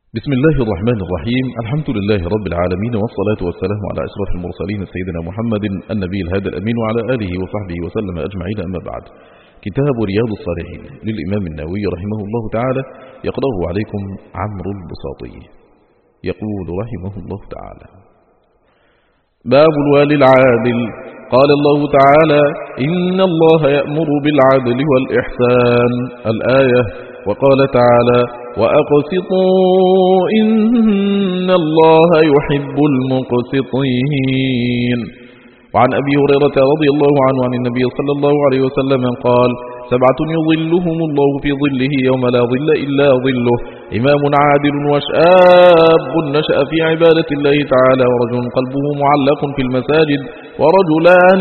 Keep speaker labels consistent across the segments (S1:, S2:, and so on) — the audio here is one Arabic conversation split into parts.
S1: بسم الله الرحمن الرحيم. الحمد لله رب العالمين، والصلاة والسلام على أشرف المرسلين سيدنا محمد النبي الهادي الأمين وعلى آله وصحبه وسلم أجمعين. أما بعد، كتاب رياض الصالحين للإمام النووي رحمه الله تعالى يقرأه عليكم عمرو البساطي. يقول رحمه الله تعالى: باب الوالي العادل. قال الله تعالى: إن الله يأمر بالعدل والإحسان، الآية. وقال تعالى: وأقسطوا إن الله يحب المقسطين. وعن أبي هريرة رضي الله عنه عن النبي صلى الله عليه وسلم قال: 7 يظلهم الله في ظله يوم لا ظل إلا ظله: إمام عادل، وشاب نشأ في عبادة الله تعالى، ورجل قلبه معلق في المساجد، ورجلان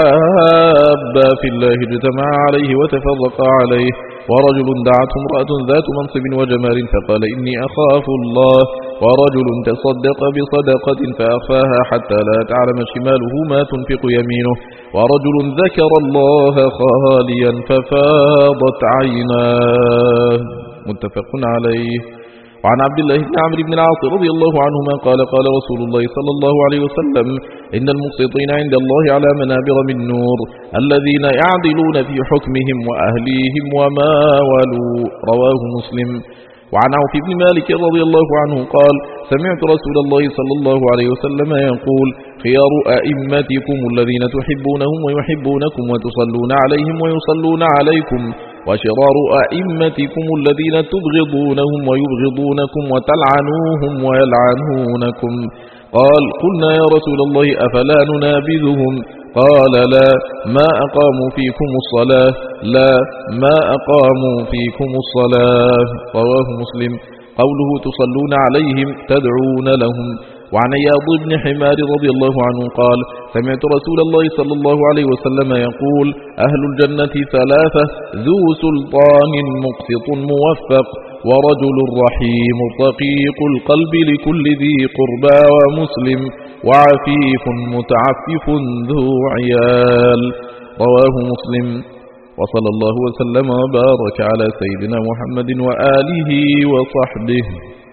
S1: تحابا في الله اجتمعا عليه وتفرقا عليه، ورجل دعته امرأة ذات منصب وجمال فقال: إني أخاف الله، ورجل تصدق بصدقة فأخفاها حتى لا تعلم شماله ما تنفق يمينه، ورجل ذكر الله خاليا ففاضت عيناه، متفق عليه. وعن عبد الله بن عمرو بن العاص رضي الله عنهما قال: قال رسول الله صلى الله عليه وسلم: إن المقسطين عند الله على منابر من نور، الذين يعدلون في حكمهم وأهليهم وما ولوا، رواه مسلم. وعن عوف بن مالك رضي الله عنه قال: سمعت رسول الله صلى الله عليه وسلم يقول: خيار أئمتكم الذين تحبونهم ويحبونكم وتصلون عليهم ويصلون عليكم، وشرار أئمتكم الذين تبغضونهم ويبغضونكم وتلعنوهم ويلعنونكم. قال: قلنا يا رسول الله أفلا ننابذهم؟ قال: لا ما أقاموا فيكم الصلاة، لا ما أقاموا فيكم الصلاة، رواه مسلم. قوله تصلون عليهم تدعون لهم. وعن عياض بن حمار رضي الله عنه قال: سمعت رسول الله صلى الله عليه وسلم يقول: أهل الجنة 3: ذو سلطان مقسط موفق، ورجل رحيم رقيق القلب لكل ذي قربى ومسلم، وعفيف متعفف ذو عيال، رواه مسلم. وصلى الله وسلم وبارك على سيدنا محمد وآله وصحبه.